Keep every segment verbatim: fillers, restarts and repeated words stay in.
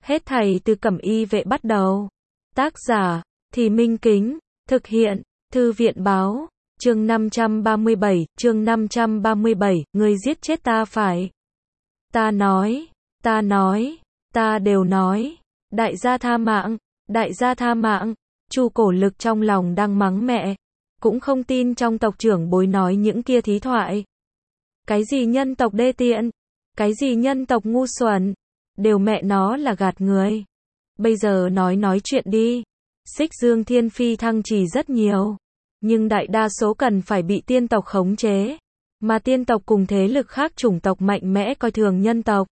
Hết thảy từ Cẩm Y vệ bắt đầu. Tác giả, Thì Minh Kính, thực hiện, Thư viện báo, chương năm trăm ba mươi bảy, chương năm trăm ba mươi bảy, ngươi giết chết ta phải. Ta nói, ta nói, ta đều nói, đại gia tha mạng, đại gia tha mạng, Chu Cổ Lực trong lòng đang mắng mẹ, cũng không tin trong tộc trưởng bối nói những kia thí thoại. Cái gì nhân tộc đê tiện, cái gì nhân tộc ngu xuẩn, đều mẹ nó là gạt người. Bây giờ nói nói chuyện đi. Xích Dương Thiên Phi thăng trì rất nhiều, nhưng đại đa số cần phải bị tiên tộc khống chế, mà tiên tộc cùng thế lực khác chủng tộc mạnh mẽ coi thường nhân tộc.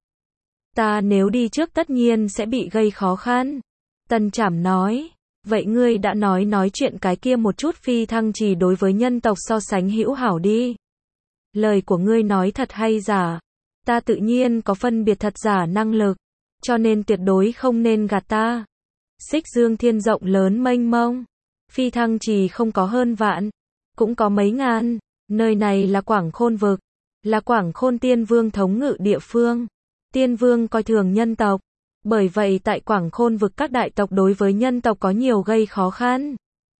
Ta nếu đi trước tất nhiên sẽ bị gây khó khăn. Tần Trảm nói, vậy ngươi đã nói nói chuyện cái kia một chút phi thăng trì đối với nhân tộc so sánh hữu hảo đi. Lời của ngươi nói thật hay giả? Ta tự nhiên có phân biệt thật giả năng lực, cho nên tuyệt đối không nên gạt ta. Xích Dương Thiên rộng lớn mênh mông, phi thăng trì không có hơn vạn, cũng có mấy ngàn, nơi này là Quảng Khôn vực, là Quảng Khôn Tiên Vương thống ngự địa phương. Tiên Vương coi thường nhân tộc, bởi vậy tại Quảng Khôn vực các đại tộc đối với nhân tộc có nhiều gây khó khăn.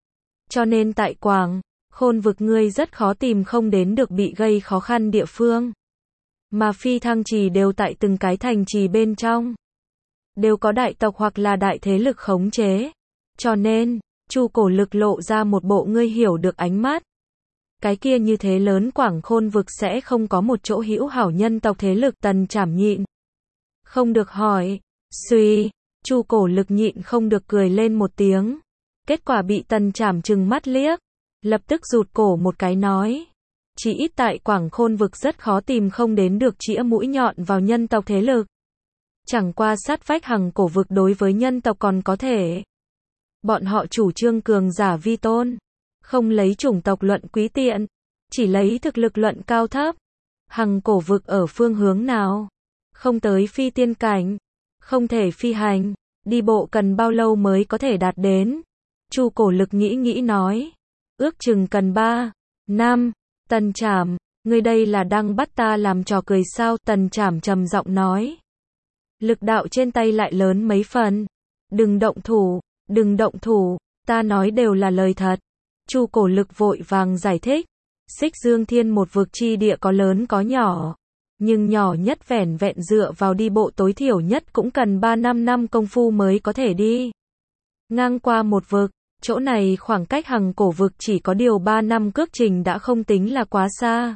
Cho nên tại Quảng Khôn vực ngươi rất khó tìm không đến được bị gây khó khăn địa phương. Mà phi thăng trì đều tại từng cái thành trì bên trong, đều có đại tộc hoặc là đại thế lực khống chế. Cho nên, Chu Cổ Lực lộ ra một bộ ngươi hiểu được ánh mắt. Cái kia như thế lớn Quảng Khôn vực sẽ không có một chỗ hữu hảo nhân tộc thế lực. Tần Trảm nhịn không được hỏi, suy, Chu Cổ Lực nhịn không được cười lên một tiếng. Kết quả bị Tần Trảm trừng mắt liếc, lập tức rụt cổ một cái nói, chỉ ít tại Quảng Khôn vực rất khó tìm không đến được chĩa mũi nhọn vào nhân tộc thế lực. Chẳng qua sát vách Hằng Cổ vực đối với nhân tộc còn có thể. Bọn họ chủ trương cường giả vi tôn, không lấy chủng tộc luận quý tiện, chỉ lấy thực lực luận cao thấp. Hằng Cổ vực ở phương hướng nào? Không tới phi tiên cảnh, không thể phi hành, đi bộ cần bao lâu mới có thể đạt đến? Chu Cổ Lực nghĩ nghĩ nói, ước chừng cần ba năm. Tần Trảm, ngươi đây là đang bắt ta làm trò cười sao? Tần Trảm trầm giọng nói. Lực đạo trên tay lại lớn mấy phần. Đừng động thủ, đừng động thủ, ta nói đều là lời thật. Chu Cổ Lực vội vàng giải thích. Xích Dương Thiên một vực chi địa có lớn có nhỏ, nhưng nhỏ nhất vẻn vẹn dựa vào đi bộ tối thiểu nhất cũng cần ba năm năm công phu mới có thể đi ngang qua một vực. Chỗ này khoảng cách Hằng Cổ vực chỉ có điều ba năm cước trình đã không tính là quá xa.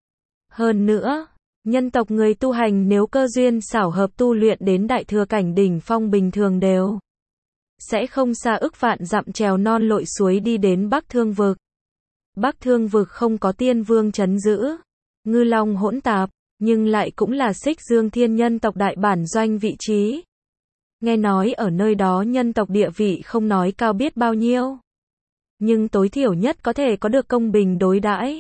Hơn nữa, nhân tộc người tu hành nếu cơ duyên xảo hợp tu luyện đến đại thừa cảnh đỉnh phong bình thường đều sẽ không xa ức vạn dặm trèo non lội suối đi đến Bắc Thương vực. Bắc Thương vực không có Tiên Vương trấn giữ, ngư long hỗn tạp, nhưng lại cũng là Xích Dương Thiên nhân tộc đại bản doanh vị trí. Nghe nói ở nơi đó nhân tộc địa vị không nói cao biết bao nhiêu, nhưng tối thiểu nhất có thể có được công bình đối đãi.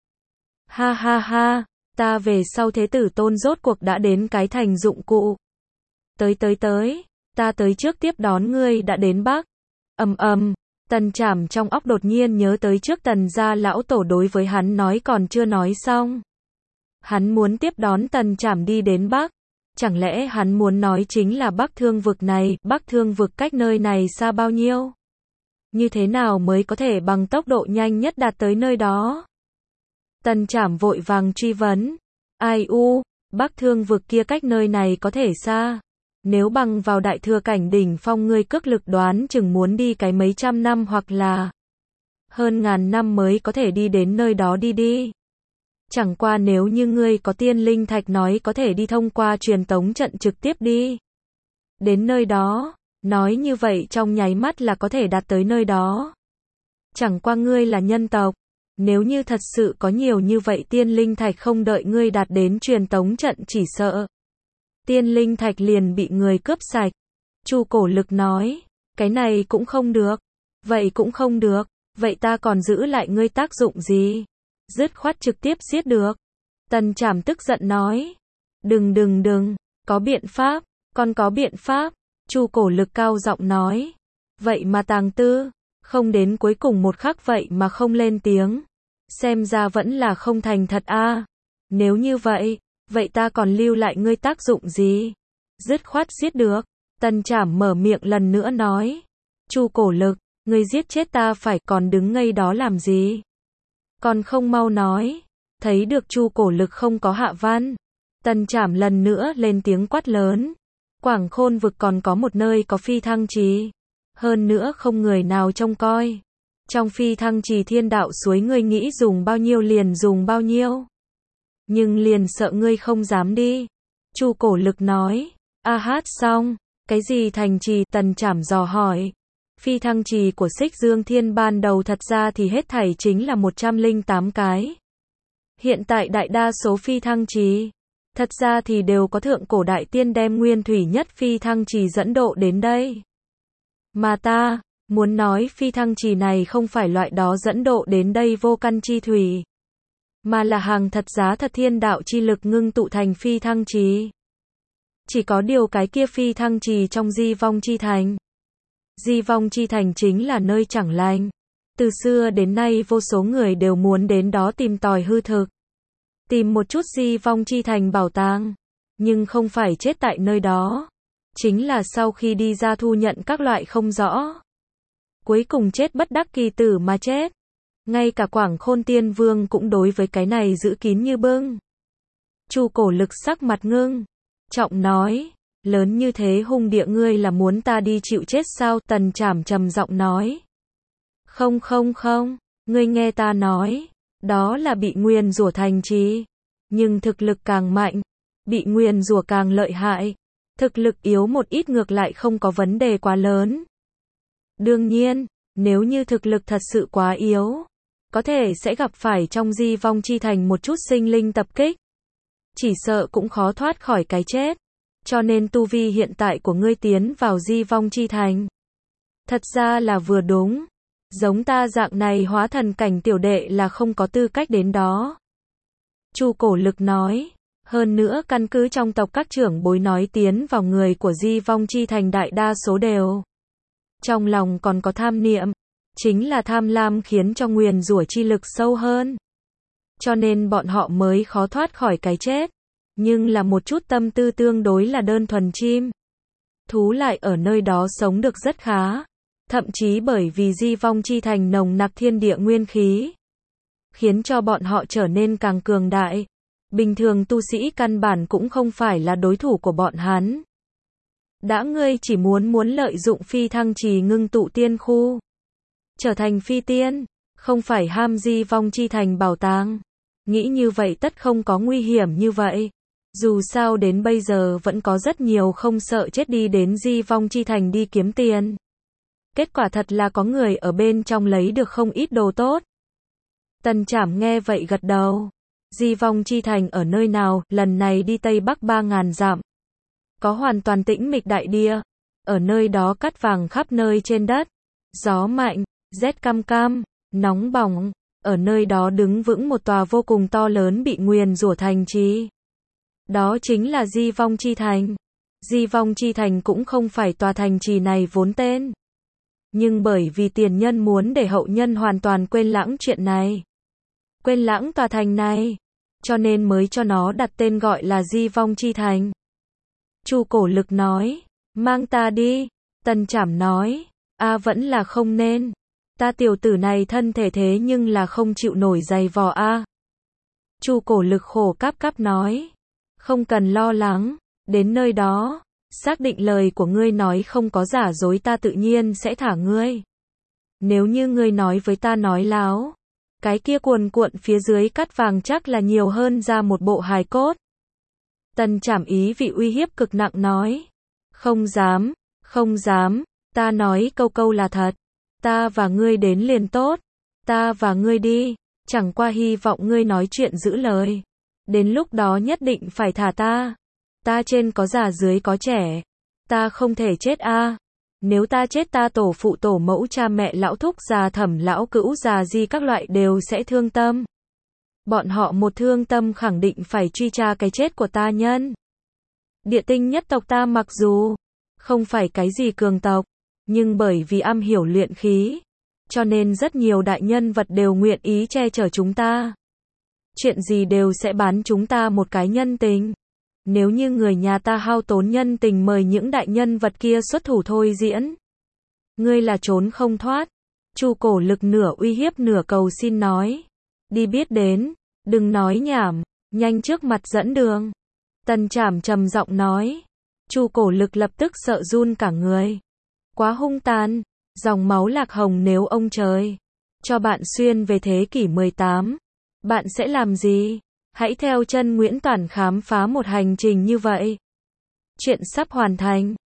Ha ha ha, ta về sau thế tử tôn rốt cuộc đã đến cái thành dụng cụ. Tới tới tới, ta tới trước tiếp đón ngươi đã đến Bắc. Ầm ầm, Tần Trảm trong óc đột nhiên nhớ tới trước Tần gia lão tổ đối với hắn nói còn chưa nói xong. Hắn muốn tiếp đón Tần Trảm đi đến Bắc. Chẳng lẽ hắn muốn nói chính là Bắc Thương vực này? Bắc Thương vực cách nơi này xa bao nhiêu? Như thế nào mới có thể bằng tốc độ nhanh nhất đạt tới nơi đó? Tần Trảm vội vàng truy vấn. Ai u, Bắc Thương vực kia cách nơi này có thể xa. Nếu bằng vào đại thừa cảnh đỉnh phong ngươi cước lực đoán chừng muốn đi cái mấy trăm năm hoặc là hơn ngàn năm mới có thể đi đến nơi đó đi đi. Chẳng qua nếu như ngươi có tiên linh thạch nói có thể đi thông qua truyền tống trận trực tiếp đi đến nơi đó, nói như vậy trong nháy mắt là có thể đạt tới nơi đó. Chẳng qua ngươi là nhân tộc, nếu như thật sự có nhiều như vậy tiên linh thạch không đợi ngươi đạt đến truyền tống trận chỉ sợ tiên linh thạch liền bị người cướp sạch. Chu Cổ Lực nói, cái này cũng không được. Vậy cũng không được, vậy ta còn giữ lại ngươi tác dụng gì? Dứt khoát trực tiếp giết được. Tần Trảm tức giận nói. Đừng đừng đừng, có biện pháp, con có biện pháp. Chu Cổ Lực cao giọng nói. Vậy mà Tàng Tư, không đến cuối cùng một khắc vậy mà không lên tiếng. Xem ra vẫn là không thành thật a. À. Nếu như vậy, vậy ta còn lưu lại ngươi tác dụng gì? Dứt khoát giết được. Tần Trảm mở miệng lần nữa nói. Chu Cổ Lực, ngươi giết chết ta phải còn đứng ngây đó làm gì? Còn không mau nói. Thấy được Chu Cổ Lực không có hạ văn. Tần Trảm lần nữa lên tiếng quát lớn. Quảng Khôn vực còn có một nơi có phi thăng trì. Hơn nữa không người nào trông coi. Trong phi thăng trì thiên đạo suối ngươi nghĩ dùng bao nhiêu liền dùng bao nhiêu. Nhưng liền sợ ngươi không dám đi. Chu Cổ Lực nói. A hát xong. Cái gì thành trì? Tần Trảm dò hỏi. Phi thăng trì của Xích Dương Thiên ban đầu thật ra thì hết thảy chính là một trăm lẻ tám cái. Hiện tại đại đa số phi thăng trì, thật ra thì đều có thượng cổ đại tiên đem nguyên thủy nhất phi thăng trì dẫn độ đến đây. Mà ta, muốn nói phi thăng trì này không phải loại đó dẫn độ đến đây vô căn chi thủy, mà là hàng thật giá thật thiên đạo chi lực ngưng tụ thành phi thăng trì. Chỉ có điều cái kia phi thăng trì trong Di Vong Chi Thành. Di Vong Chi Thành chính là nơi chẳng lành. Từ xưa đến nay vô số người đều muốn đến đó tìm tòi hư thực. Tìm một chút Di Vong Chi Thành bảo tàng. Nhưng không phải chết tại nơi đó. Chính là sau khi đi ra thu nhận các loại không rõ. Cuối cùng chết bất đắc kỳ tử mà chết. Ngay cả Quảng Khôn Tiên Vương cũng đối với cái này giữ kín như bưng. Chu Cổ Lực sắc mặt ngưng. Trọng nói. Lớn như thế hung địa ngươi là muốn ta đi chịu chết sao? Tần Trảm trầm giọng nói. Không không không, ngươi nghe ta nói. Đó là bị nguyền rủa thành trì. Nhưng thực lực càng mạnh, bị nguyền rủa càng lợi hại. Thực lực yếu một ít ngược lại không có vấn đề quá lớn. Đương nhiên, nếu như thực lực thật sự quá yếu, có thể sẽ gặp phải trong Di Vong Chi Thành một chút sinh linh tập kích. Chỉ sợ cũng khó thoát khỏi cái chết. Cho nên tu vi hiện tại của ngươi tiến vào Di Vong Chi Thành. Thật ra là vừa đúng. Giống ta dạng này hóa thần cảnh tiểu đệ là không có tư cách đến đó. Chu Cổ Lực nói. Hơn nữa căn cứ trong tộc các trưởng bối nói tiến vào người của Di Vong Chi Thành đại đa số đều. Trong lòng còn có tham niệm. Chính là tham lam khiến cho nguyền rủa chi lực sâu hơn. Cho nên bọn họ mới khó thoát khỏi cái chết. Nhưng là một chút tâm tư tương đối là đơn thuần chim. Thú lại ở nơi đó sống được rất khá. Thậm chí bởi vì Di Vong Chi Thành nồng nặc thiên địa nguyên khí. Khiến cho bọn họ trở nên càng cường đại. Bình thường tu sĩ căn bản cũng không phải là đối thủ của bọn hắn. Đã ngươi chỉ muốn muốn lợi dụng phi thăng trì ngưng tụ tiên khu. Trở thành phi tiên. Không phải ham Di Vong Chi Thành bảo tàng. Nghĩ như vậy tất không có nguy hiểm như vậy. Dù sao đến bây giờ vẫn có rất nhiều không sợ chết đi đến Di Vong Chi Thành đi kiếm tiền. Kết quả thật là có người ở bên trong lấy được không ít đồ tốt. Tần Trảm nghe vậy gật đầu. Di Vong Chi Thành ở nơi nào? Lần này đi Tây Bắc ba ngàn dặm. Có hoàn toàn tĩnh mịch đại địa. Ở nơi đó cát vàng khắp nơi trên đất. Gió mạnh, rét cam cam, nóng bỏng. Ở nơi đó đứng vững một tòa vô cùng to lớn bị nguyền rủa thành trì. Đó chính là Di Vong Chi Thành. Di Vong Chi Thành cũng không phải tòa thành trì này vốn tên. Nhưng bởi vì tiền nhân muốn để hậu nhân hoàn toàn quên lãng chuyện này. Quên lãng tòa thành này. Cho nên mới cho nó đặt tên gọi là Di Vong Chi Thành. Chu Cổ Lực nói. Mang ta đi. Tần Trảm nói. A vẫn là không nên. Ta tiểu tử này thân thể thế nhưng là không chịu nổi giày vò a. Chu Cổ Lực khổ cáp cáp nói. Không cần lo lắng. Đến nơi đó. Xác định lời của ngươi nói không có giả dối ta tự nhiên sẽ thả ngươi. Nếu như ngươi nói với ta nói láo. Cái kia cuồn cuộn phía dưới cát vàng chắc là nhiều hơn ra một bộ hài cốt. Tần Trảm ý vị uy hiếp cực nặng nói. Không dám, không dám, ta nói câu câu là thật. Ta và ngươi đến liền tốt. Ta và ngươi đi, chẳng qua hy vọng ngươi nói chuyện giữ lời. Đến lúc đó nhất định phải thả ta. Ta trên có già dưới có trẻ. Ta không thể chết a. Nếu ta chết ta tổ phụ tổ mẫu cha mẹ lão thúc già thẩm lão cữu già gì các loại đều sẽ thương tâm. Bọn họ một thương tâm khẳng định phải truy tra cái chết của ta nhân. Địa tinh nhất tộc ta mặc dù không phải cái gì cường tộc, nhưng bởi vì am hiểu luyện khí, cho nên rất nhiều đại nhân vật đều nguyện ý che chở chúng ta. Chuyện gì đều sẽ bán chúng ta một cái nhân tình. nếu như người nhà ta hao tốn nhân tình mời những đại nhân vật kia xuất thủ thôi diễn, ngươi là trốn không thoát. Chu Cổ Lực nửa uy hiếp nửa cầu xin nói. Đi biết đến, đừng nói nhảm, nhanh trước mặt dẫn đường. Tần Trảm trầm giọng nói. Chu Cổ Lực lập tức sợ run cả người. Quá hung tàn, dòng máu Lạc Hồng nếu ông trời cho bạn xuyên về thế kỷ mười tám, bạn sẽ làm gì? Hãy theo chân Nguyễn Toản khám phá một hành trình như vậy. Chuyện sắp hoàn thành.